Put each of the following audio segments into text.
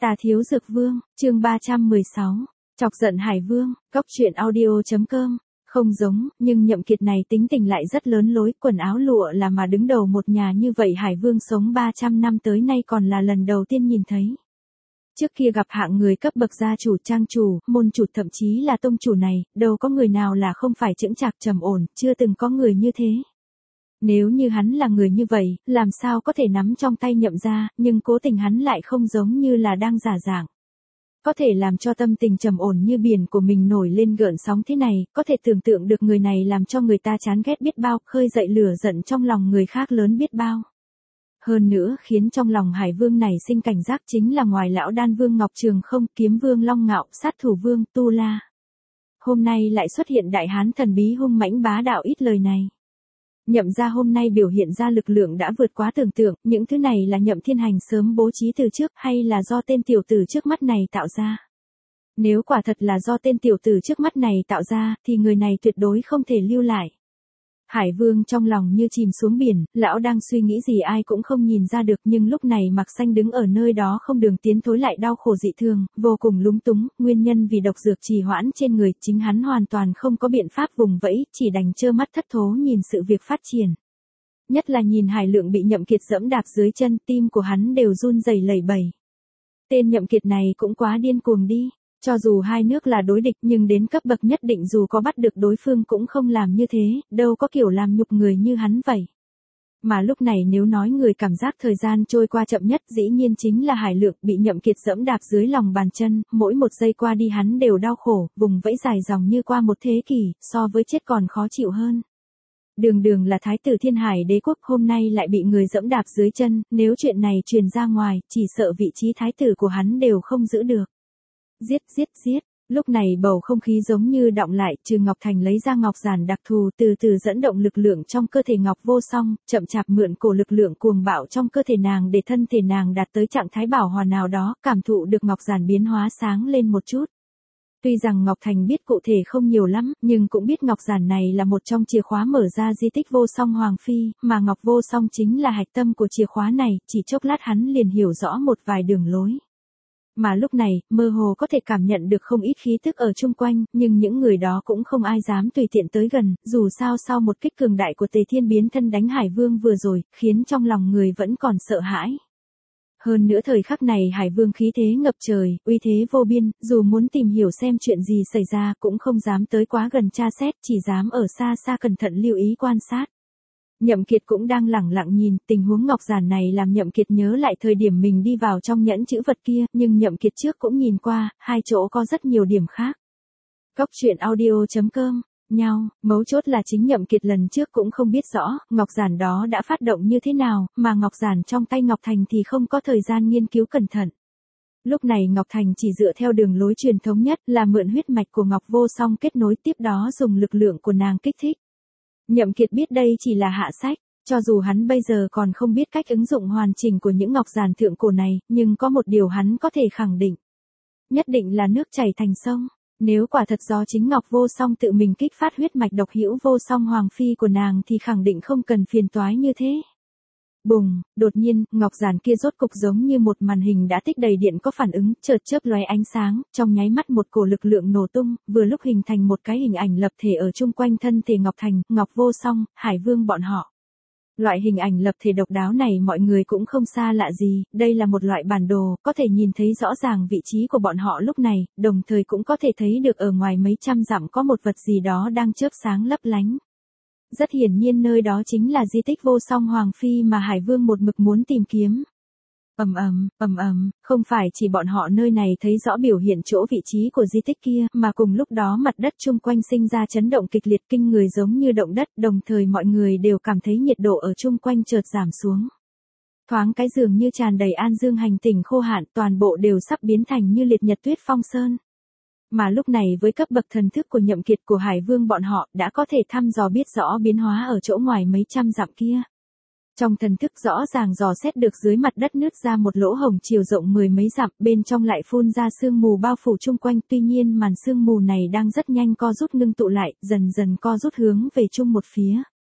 Tà Thiếu Dược Vương, chương 316. Chọc giận Hải Vương, Cốc truyện audio.com. Không giống, nhưng Nhậm Kiệt này tính tình lại rất lớn lối, quần áo lụa là mà đứng đầu một nhà như vậy Hải Vương sống 300 năm tới nay còn là lần đầu tiên nhìn thấy. Trước kia gặp hạng người cấp bậc gia chủ, trang chủ, môn chủ thậm chí là tông chủ này, đâu có người nào là không phải chững chạc trầm ổn, chưa từng có người như thế. Nếu như hắn là người như vậy, làm sao có thể nắm trong tay Nhậm gia, nhưng cố tình hắn lại không giống như là đang giả dạng. Có thể làm cho tâm tình trầm ổn như biển của mình nổi lên gợn sóng thế này, có thể tưởng tượng được người này làm cho người ta chán ghét biết bao, khơi dậy lửa giận trong lòng người khác lớn biết bao. Hơn nữa khiến trong lòng Hải Vương này sinh cảnh giác chính là ngoài lão đan vương Ngọc Trường Không, kiếm vương Long Ngạo, sát thủ vương Tu La. Hôm nay lại xuất hiện đại hán thần bí hung mãnh bá đạo ít lời này. Nhậm gia hôm nay biểu hiện ra lực lượng đã vượt quá tưởng tượng, những thứ này là Nhậm Thiên Hành sớm bố trí từ trước hay là do tên tiểu tử trước mắt này tạo ra? Nếu quả thật là do tên tiểu tử trước mắt này tạo ra, thì người này tuyệt đối không thể lưu lại. Hải Vương trong lòng như chìm xuống biển, lão đang suy nghĩ gì ai cũng không nhìn ra được, nhưng lúc này Mạc Xanh đứng ở nơi đó không đường tiến thối lại đau khổ dị thường, vô cùng lúng túng, nguyên nhân vì độc dược trì hoãn trên người, chính hắn hoàn toàn không có biện pháp vùng vẫy, chỉ đành trơ mắt thất thố nhìn sự việc phát triển. Nhất là nhìn Hải Lượng bị Nhậm Kiệt giẫm đạp dưới chân, tim của hắn đều run rẩy lẩy bẩy. Tên Nhậm Kiệt này cũng quá điên cuồng đi. Cho dù hai nước là đối địch nhưng đến cấp bậc nhất định dù có bắt được đối phương cũng không làm như thế, đâu có kiểu làm nhục người như hắn vậy. Mà lúc này nếu nói người cảm giác thời gian trôi qua chậm nhất dĩ nhiên chính là Hải Lượng, bị Nhậm Kiệt giẫm đạp dưới lòng bàn chân, mỗi một giây qua đi hắn đều đau khổ, vùng vẫy dài dòng như qua một thế kỷ, so với chết còn khó chịu hơn. Đường đường là thái tử Thiên Hải Đế quốc hôm nay lại bị người giẫm đạp dưới chân, nếu chuyện này truyền ra ngoài, chỉ sợ vị trí thái tử của hắn đều không giữ được. Giết giết giết, lúc này bầu không khí giống như đọng lại, Trừ Ngọc Thành lấy ra ngọc giản đặc thù từ từ dẫn động lực lượng trong cơ thể Ngọc Vô Song, chậm chạp mượn cổ lực lượng cuồng bạo trong cơ thể nàng để thân thể nàng đạt tới trạng thái bảo hòa nào đó, cảm thụ được ngọc giản biến hóa sáng lên một chút. Tuy rằng Ngọc Thành biết cụ thể không nhiều lắm, nhưng cũng biết ngọc giản này là một trong chìa khóa mở ra di tích Vô Song Hoàng Phi, mà Ngọc Vô Song chính là hạch tâm của chìa khóa này, chỉ chốc lát hắn liền hiểu rõ một vài đường lối. Mà lúc này, mơ hồ có thể cảm nhận được không ít khí tức ở chung quanh, nhưng những người đó cũng không ai dám tùy tiện tới gần, dù sao sau một kích cường đại của Tề Thiên biến thân đánh Hải Vương vừa rồi, khiến trong lòng người vẫn còn sợ hãi. Hơn nữa thời khắc này Hải Vương khí thế ngập trời, uy thế vô biên, dù muốn tìm hiểu xem chuyện gì xảy ra cũng không dám tới quá gần tra xét, chỉ dám ở xa xa cẩn thận lưu ý quan sát. Nhậm Kiệt cũng đang lẳng lặng nhìn, tình huống ngọc giản này làm Nhậm Kiệt nhớ lại thời điểm mình đi vào trong nhẫn chữ vật kia, nhưng Nhậm Kiệt trước cũng nhìn qua, hai chỗ có rất nhiều điểm khác. Cốc truyện audio.com, nhau, mấu chốt là chính Nhậm Kiệt lần trước cũng không biết rõ, ngọc giản đó đã phát động như thế nào, mà ngọc giản trong tay Ngọc Thành thì không có thời gian nghiên cứu cẩn thận. Lúc này Ngọc Thành chỉ dựa theo đường lối truyền thống nhất là mượn huyết mạch của Ngọc Vô Song kết nối tiếp đó dùng lực lượng của nàng kích thích. Nhậm Kiệt biết đây chỉ là hạ sách, cho dù hắn bây giờ còn không biết cách ứng dụng hoàn chỉnh của những ngọc giản thượng cổ này, nhưng có một điều hắn có thể khẳng định. Nhất định là nước chảy thành sông, nếu quả thật do chính Ngọc Vô Song tự mình kích phát huyết mạch độc hữu Vô Song Hoàng Phi của nàng thì khẳng định không cần phiền toái như thế. Bùng, đột nhiên, ngọc giản kia rốt cục giống như một màn hình đã tích đầy điện có phản ứng, chợt chớp lóe ánh sáng, trong nháy mắt một cổ lực lượng nổ tung, vừa lúc hình thành một cái hình ảnh lập thể ở chung quanh thân thể Ngọc Thành, Ngọc Vô Song, Hải Vương bọn họ. Loại hình ảnh lập thể độc đáo này mọi người cũng không xa lạ gì, đây là một loại bản đồ, có thể nhìn thấy rõ ràng vị trí của bọn họ lúc này, đồng thời cũng có thể thấy được ở ngoài mấy trăm dặm có một vật gì đó đang chớp sáng lấp lánh. Rất hiển nhiên nơi đó chính là di tích Vô Song Hoàng Phi mà Hải Vương một mực muốn tìm kiếm. Không phải chỉ bọn họ nơi này thấy rõ biểu hiện chỗ vị trí của di tích kia, mà cùng lúc đó mặt đất chung quanh sinh ra chấn động kịch liệt kinh người giống như động đất, đồng thời mọi người đều cảm thấy nhiệt độ ở chung quanh chợt giảm xuống. Thoáng cái dường như tràn đầy an dương hành tinh khô hạn, toàn bộ đều sắp biến thành như liệt nhật tuyết phong sơn. Mà lúc này với cấp bậc thần thức của Nhậm Kiệt của Hải Vương bọn họ đã có thể thăm dò biết rõ biến hóa ở chỗ ngoài mấy trăm dặm kia. Trong thần thức rõ ràng dò xét được dưới mặt đất nứt ra một lỗ hổng chiều rộng mười mấy dặm, bên trong lại phun ra sương mù bao phủ chung quanh, tuy nhiên màn sương mù này đang rất nhanh co rút ngưng tụ lại, dần dần co rút hướng về chung một phía.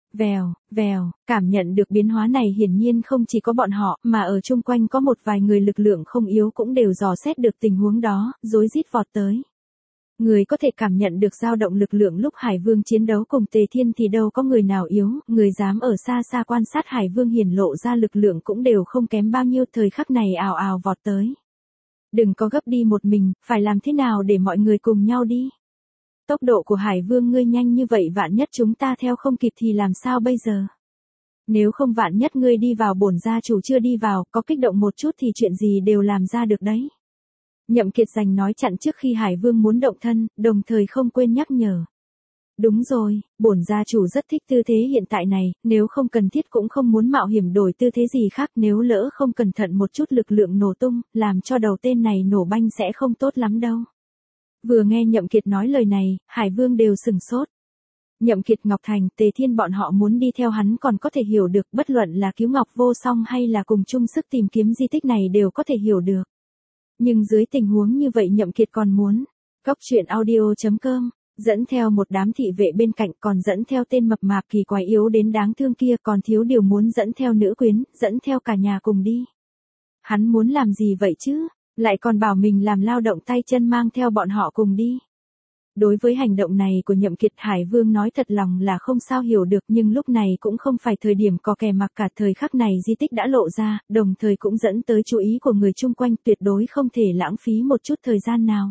Vèo, vèo, cảm nhận được biến hóa này hiển nhiên không chỉ có bọn họ, mà ở chung quanh có một vài người lực lượng không yếu cũng đều dò xét được tình huống đó, rối rít vọt tới. Người có thể cảm nhận được dao động lực lượng lúc Hải Vương chiến đấu cùng Tề Thiên thì đâu có người nào yếu, người dám ở xa xa quan sát Hải Vương hiển lộ ra lực lượng cũng đều không kém bao nhiêu, thời khắc này ào ào vọt tới. Đừng có gấp đi một mình, phải làm thế nào để mọi người cùng nhau đi. Tốc độ của Hải Vương ngươi nhanh như vậy, vạn nhất chúng ta theo không kịp thì làm sao bây giờ? Nếu không vạn nhất ngươi đi vào bổn gia chủ chưa đi vào, có kích động một chút thì chuyện gì đều làm ra được đấy. Nhậm Kiệt giành nói chặn trước khi Hải Vương muốn động thân, đồng thời không quên nhắc nhở. Đúng rồi, bổn gia chủ rất thích tư thế hiện tại này, nếu không cần thiết cũng không muốn mạo hiểm đổi tư thế gì khác, nếu lỡ không cẩn thận một chút lực lượng nổ tung, làm cho đầu tên này nổ banh sẽ không tốt lắm đâu. Vừa nghe Nhậm Kiệt nói lời này, Hải Vương đều sừng sốt. Nhậm Kiệt, Ngọc Thành, Tề Thiên bọn họ muốn đi theo hắn còn có thể hiểu được, bất luận là cứu Ngọc Vô Song hay là cùng chung sức tìm kiếm di tích này đều có thể hiểu được. Nhưng dưới tình huống như vậy Nhậm Kiệt còn muốn. Góc truyện audio.com, dẫn theo một đám thị vệ bên cạnh, còn dẫn theo tên mập mạp kỳ quái yếu đến đáng thương kia, còn thiếu điều muốn dẫn theo nữ quyến, dẫn theo cả nhà cùng đi. Hắn muốn làm gì vậy chứ? Lại còn bảo mình làm lao động tay chân mang theo bọn họ cùng đi. Đối với hành động này của Nhậm Kiệt, Hải Vương nói thật lòng là không sao hiểu được, nhưng lúc này cũng không phải thời điểm có kè mặc cả, thời khắc này di tích đã lộ ra, đồng thời cũng dẫn tới chú ý của người chung quanh, tuyệt đối không thể lãng phí một chút thời gian nào.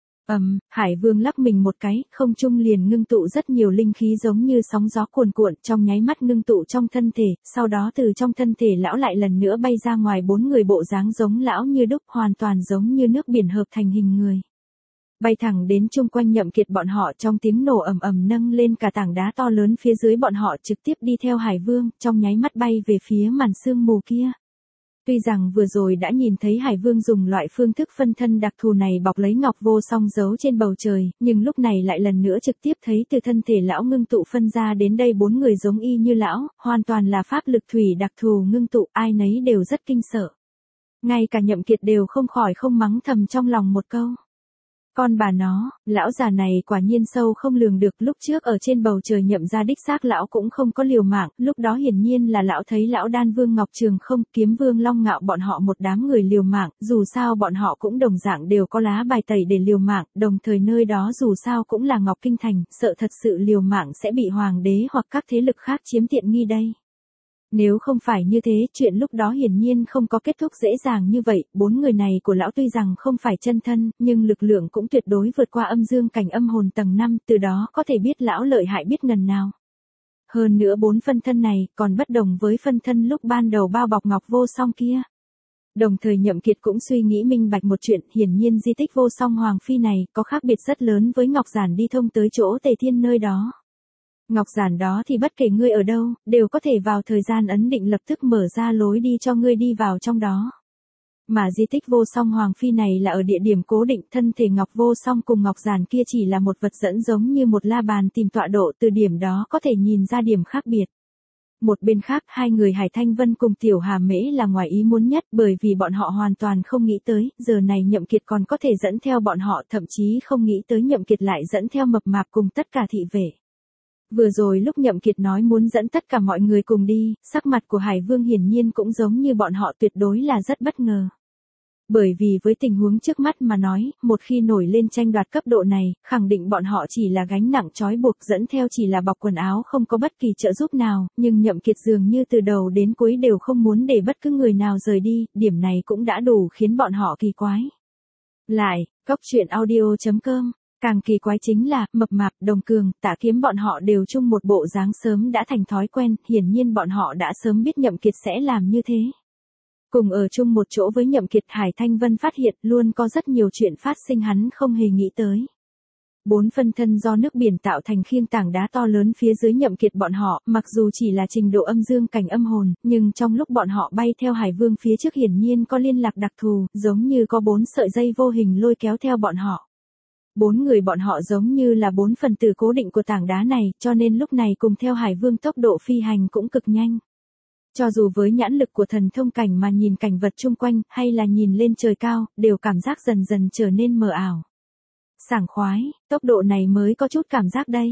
Hải Vương lắc mình một cái, không trung liền ngưng tụ rất nhiều linh khí giống như sóng gió cuồn cuộn, trong nháy mắt ngưng tụ trong thân thể, sau đó từ trong thân thể lão lại lần nữa bay ra ngoài, 4 người bộ dáng giống lão như đúc, hoàn toàn giống như nước biển hợp thành hình người. Bay thẳng đến chung quanh Nhậm Kiệt bọn họ, trong tiếng nổ ầm ầm nâng lên cả tảng đá to lớn phía dưới, bọn họ trực tiếp đi theo Hải Vương, trong nháy mắt bay về phía màn sương mù kia. Tuy rằng vừa rồi đã nhìn thấy Hải Vương dùng loại phương thức phân thân đặc thù này bọc lấy Ngọc Vô Song giấu trên bầu trời, nhưng lúc này lại lần nữa trực tiếp thấy từ thân thể lão ngưng tụ phân ra đến đây 4 người giống y như lão, hoàn toàn là pháp lực thủy đặc thù ngưng tụ, ai nấy đều rất kinh sợ. Ngay cả Nhậm Kiệt đều không khỏi không mắng thầm trong lòng một câu. Con bà nó, lão già này quả nhiên sâu không lường được, lúc trước ở trên bầu trời Nhậm gia đích xác lão cũng không có liều mạng, lúc đó hiển nhiên là lão thấy lão Đan Vương Ngọc Trường Không, Kiếm Vương Long Ngạo bọn họ một đám người liều mạng, dù sao bọn họ cũng đồng dạng đều có lá bài tẩy để liều mạng, đồng thời nơi đó dù sao cũng là Ngọc Kinh Thành, sợ thật sự liều mạng sẽ bị hoàng đế hoặc các thế lực khác chiếm tiện nghi đây. Nếu không phải như thế, chuyện lúc đó hiển nhiên không có kết thúc dễ dàng như vậy, 4 người này của lão tuy rằng không phải chân thân, nhưng lực lượng cũng tuyệt đối vượt qua âm dương cảnh âm hồn tầng 5, từ đó có thể biết lão lợi hại biết ngần nào. Hơn nữa 4 phân thân này, còn bất đồng với phân thân lúc ban đầu bao bọc Ngọc Vô Song kia. Đồng thời Nhậm Kiệt cũng suy nghĩ minh bạch một chuyện, hiển nhiên di tích Vô Song Hoàng Phi này, có khác biệt rất lớn với Ngọc Giản đi thông tới chỗ Tề Thiên nơi đó. Ngọc Giản đó thì bất kể ngươi ở đâu, đều có thể vào thời gian ấn định lập tức mở ra lối đi cho ngươi đi vào trong đó. Mà di tích Vô Song Hoàng Phi này là ở địa điểm cố định, thân thể Ngọc Vô Song cùng Ngọc Giản kia chỉ là một vật dẫn giống như một la bàn tìm tọa độ, từ điểm đó có thể nhìn ra điểm khác biệt. Một bên khác, 2 người Hải Thanh Vân cùng Tiểu Hà Mễ là ngoài ý muốn nhất, bởi vì bọn họ hoàn toàn không nghĩ tới, giờ này Nhậm Kiệt còn có thể dẫn theo bọn họ, thậm chí không nghĩ tới Nhậm Kiệt lại dẫn theo mập mạp cùng tất cả thị vệ. Vừa rồi lúc Nhậm Kiệt nói muốn dẫn tất cả mọi người cùng đi, sắc mặt của Hải Vương hiển nhiên cũng giống như bọn họ, tuyệt đối là rất bất ngờ. Bởi vì với tình huống trước mắt mà nói, một khi nổi lên tranh đoạt cấp độ này, khẳng định bọn họ chỉ là gánh nặng trói buộc, dẫn theo chỉ là bọc quần áo, không có bất kỳ trợ giúp nào, nhưng Nhậm Kiệt dường như từ đầu đến cuối đều không muốn để bất cứ người nào rời đi, điểm này cũng đã đủ khiến bọn họ kỳ quái. Lại, góc truyện audio.com. Càng kỳ quái chính là, mập mạp, Đồng Cường, Tạ Kiếm bọn họ đều chung một bộ dáng sớm đã thành thói quen, hiển nhiên bọn họ đã sớm biết Nhậm Kiệt sẽ làm như thế. Cùng ở chung một chỗ với Nhậm Kiệt, Hải Thanh Vân phát hiện luôn có rất nhiều chuyện phát sinh hắn không hề nghĩ tới. 4 phân thân do nước biển tạo thành khiêng tảng đá to lớn phía dưới Nhậm Kiệt bọn họ, mặc dù chỉ là trình độ âm dương cảnh âm hồn, nhưng trong lúc bọn họ bay theo Hải Vương phía trước hiển nhiên có liên lạc đặc thù, giống như có 4 sợi dây vô hình lôi kéo theo bọn họ. 4 người bọn họ giống như là 4 phần tử cố định của tảng đá này, cho nên lúc này cùng theo Hải Vương tốc độ phi hành cũng cực nhanh. Cho dù với nhãn lực của thần thông cảnh mà nhìn cảnh vật chung quanh, hay là nhìn lên trời cao, đều cảm giác dần dần trở nên mờ ảo. Sảng khoái, tốc độ này mới có chút cảm giác đây.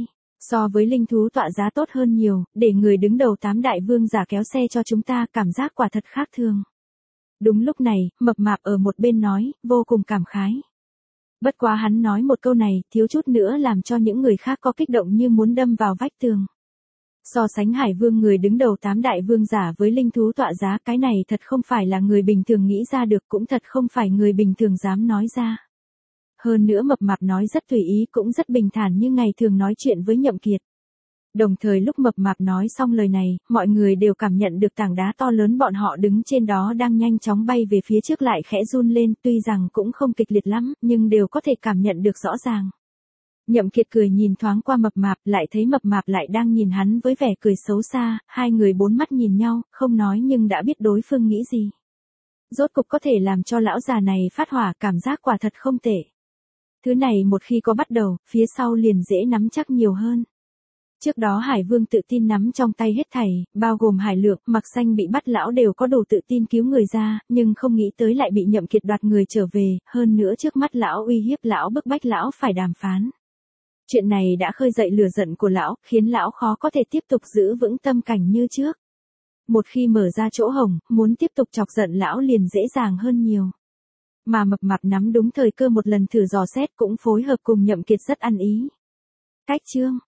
So với linh thú tọa giá tốt hơn nhiều, để người đứng đầu 8 đại vương giả kéo xe cho chúng ta cảm giác quả thật khác thường. Đúng lúc này, mập mạp ở một bên nói, vô cùng cảm khái. Bất quá hắn nói một câu này, thiếu chút nữa làm cho những người khác có kích động như muốn đâm vào vách tường. So sánh Hải Vương người đứng đầu 8 đại vương giả với linh thú tọa giá, cái này thật không phải là người bình thường nghĩ ra được, cũng thật không phải người bình thường dám nói ra. Hơn nữa mập mạp nói rất tùy ý, cũng rất bình thản như ngày thường nói chuyện với Nhậm Kiệt. Đồng thời lúc mập mạp nói xong lời này, mọi người đều cảm nhận được tảng đá to lớn bọn họ đứng trên đó đang nhanh chóng bay về phía trước lại khẽ run lên, tuy rằng cũng không kịch liệt lắm, nhưng đều có thể cảm nhận được rõ ràng. Nhậm Kiệt cười nhìn thoáng qua mập mạp, lại thấy mập mạp lại đang nhìn hắn với vẻ cười xấu xa, hai người bốn mắt nhìn nhau, không nói nhưng đã biết đối phương nghĩ gì. Rốt cục có thể làm cho lão già này phát hỏa, cảm giác quả thật không tệ. Thứ này một khi có bắt đầu, phía sau liền dễ nắm chắc nhiều hơn. Trước đó Hải Vương tự tin nắm trong tay hết thảy, bao gồm Hải Lượng, Mặc Xanh bị bắt lão đều có đủ tự tin cứu người ra, nhưng không nghĩ tới lại bị Nhậm Kiệt đoạt người trở về, hơn nữa trước mắt lão uy hiếp lão, bức bách lão phải đàm phán. Chuyện này đã khơi dậy lửa giận của lão, khiến lão khó có thể tiếp tục giữ vững tâm cảnh như trước. Một khi mở ra chỗ hổng, muốn tiếp tục chọc giận lão liền dễ dàng hơn nhiều. Mà mập mạp nắm đúng thời cơ một lần thử dò xét, cũng phối hợp cùng Nhậm Kiệt rất ăn ý. Cách chương